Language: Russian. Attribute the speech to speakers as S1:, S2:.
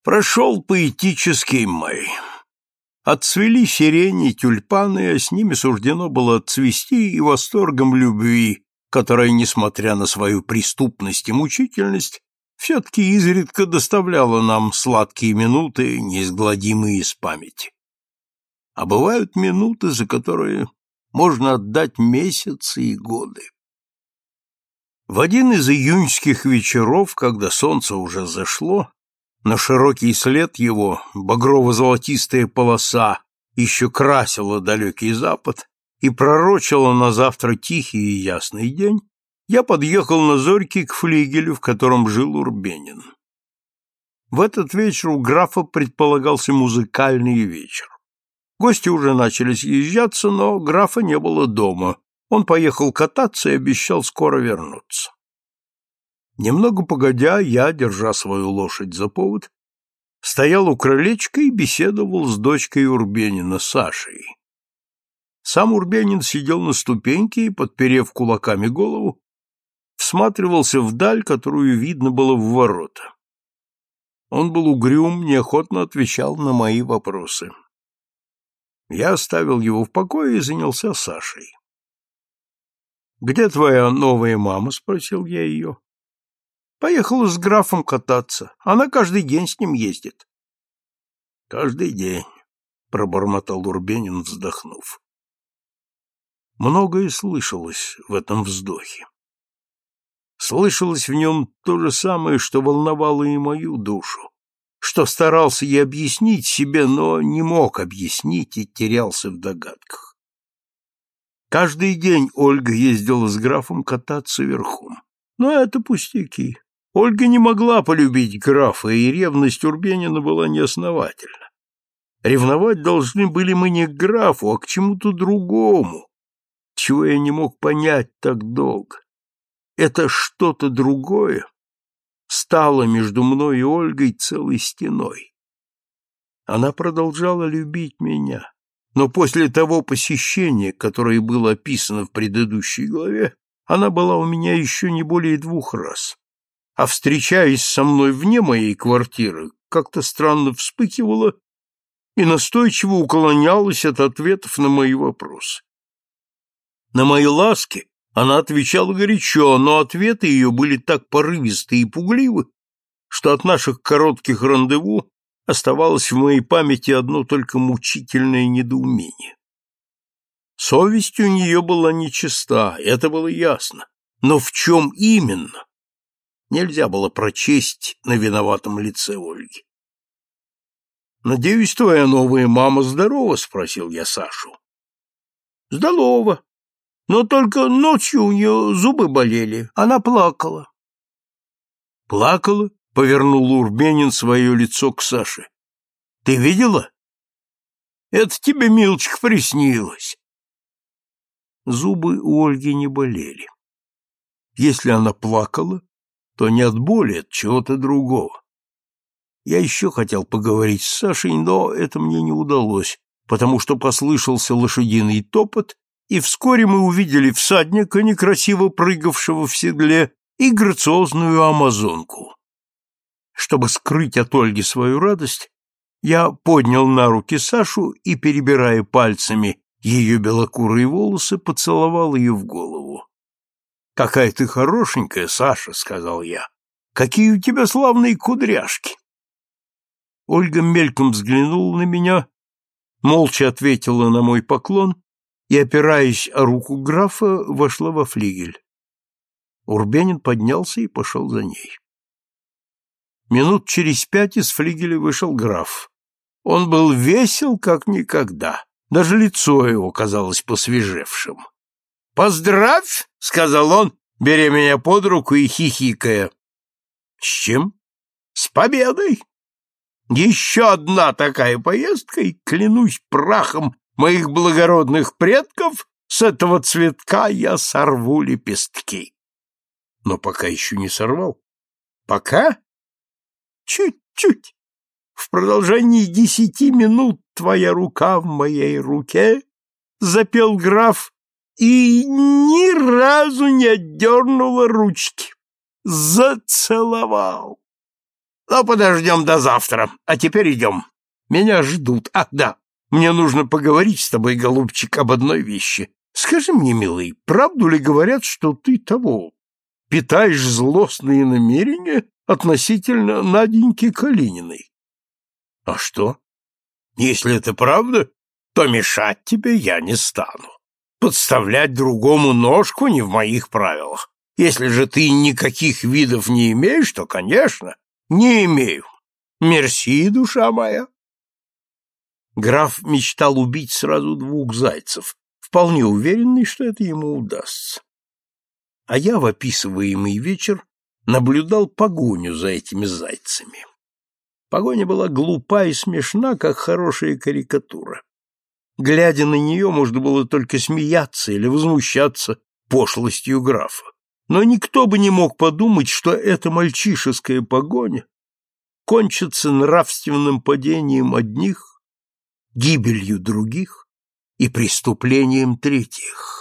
S1: Прошел поэтический май. Отцвели сирени, тюльпаны, а с ними суждено было отцвести и восторгом любви, которая, несмотря на свою преступность и мучительность, все-таки изредка доставляла нам сладкие минуты, неизгладимые из памяти. А бывают минуты, за которые можно отдать месяцы и годы. В один из июньских вечеров, когда солнце уже зашло, на широкий след его багрово-золотистая полоса еще красила далекий запад и пророчила на завтра тихий и ясный день, я подъехал на зорьке к флигелю, в котором жил Урбенин. В этот вечер у графа предполагался музыкальный вечер. Гости уже начали съезжаться, но графа не было дома. Он поехал кататься и обещал скоро вернуться. Немного погодя, я, держа свою лошадь за повод, стоял у крылечка и беседовал с дочкой Урбенина, Сашей. Сам Урбенин сидел на ступеньке и, подперев кулаками голову, всматривался вдаль, которую видно было в ворота. Он был угрюм, неохотно отвечал на мои вопросы. Я оставил его в покое и занялся Сашей. «Где твоя новая мама?» — спросил я ее. «Поехала с графом кататься. Она каждый день с ним ездит». «Каждый день», — пробормотал Урбенин, вздохнув. Многое слышалось в этом вздохе. Слышалось в нем то же самое, что волновало и мою душу, что старался я объяснить себе, но не мог объяснить и терялся в догадках. Каждый день Ольга ездила с графом кататься верхом. Но это пустяки. Ольга не могла полюбить графа, и ревность Урбенина была неосновательна. Ревновать должны были мы не к графу, а к чему-то другому, чего я не мог понять так долго. Это что-то другое стало между мной и Ольгой целой стеной. Она продолжала любить меня, но после того посещения, которое было описано в предыдущей главе, она была у меня еще не более 2 раз, а, встречаясь со мной вне моей квартиры, как-то странно вспыхивала и настойчиво уклонялась от ответов на мои вопросы. На мои ласки она отвечала горячо, но ответы ее были так порывисты и пугливы, что от наших коротких рандеву оставалось в моей памяти одно только мучительное недоумение. Совесть у нее была нечиста, это было ясно, но в чем именно, нельзя было прочесть на виноватом лице Ольги. «Надеюсь, твоя новая мама здорова?» — спросил я Сашу. «Здорова. Но только ночью у нее зубы болели, она плакала». «Плакала?» — повернул Урбенин свое лицо к Саше. «Ты видела?» «Это тебе, милочка, приснилось». Зубы у Ольги не болели. Если она плакала, то не от боли, от чего-то другого. Я еще хотел поговорить с Сашей, но это мне не удалось, потому что послышался лошадиный топот, и вскоре мы увидели всадника, некрасиво прыгавшего в седле, и грациозную амазонку. Чтобы скрыть от Ольги свою радость, я поднял на руки Сашу и, перебирая пальцами ее белокурые волосы, поцеловал ее в голову. «Какая ты хорошенькая, Саша», — сказал я. «Какие у тебя славные кудряшки». Ольга мельком взглянула на меня, молча ответила на мой поклон и, опираясь о руку графа, вошла во флигель. Урбенин поднялся и пошел за ней. Минут через 5 из флигеля вышел граф. Он был весел, как никогда. Даже лицо его казалось посвежевшим. «Поздравь!» — сказал он, беря меня под руку и хихикая. «С чем?» «С победой! Еще одна такая поездка, и, клянусь прахом моих благородных предков, с этого цветка я сорву лепестки». «Но пока еще не сорвал». «Пока? Чуть-чуть. В продолжении 10 минут твоя рука в моей руке», — запел граф, и ни разу не отдернула ручки. Зацеловал. Но подождем до завтра, а теперь идем. Меня ждут. Ах, да, мне нужно поговорить с тобой, голубчик, об одной вещи. Скажи мне, милый, правду ли говорят, что ты питаешь злостные намерения относительно Наденьки Калининой? А что? Если это правда, то мешать тебе я не стану. Подставлять другому ножку не в моих правилах. Если же ты никаких видов не имеешь, то, конечно, не имею. Мерси, душа моя. Граф мечтал убить сразу 2 зайцев, вполне уверенный, что это ему удастся. А я в описываемый вечер наблюдал погоню за этими зайцами. Погоня была глупа и смешна, как хорошая карикатура. Глядя на нее, можно было только смеяться или возмущаться пошлостью графа. Но никто бы не мог подумать, что эта мальчишеская погоня кончится нравственным падением одних, гибелью других и преступлением третьих.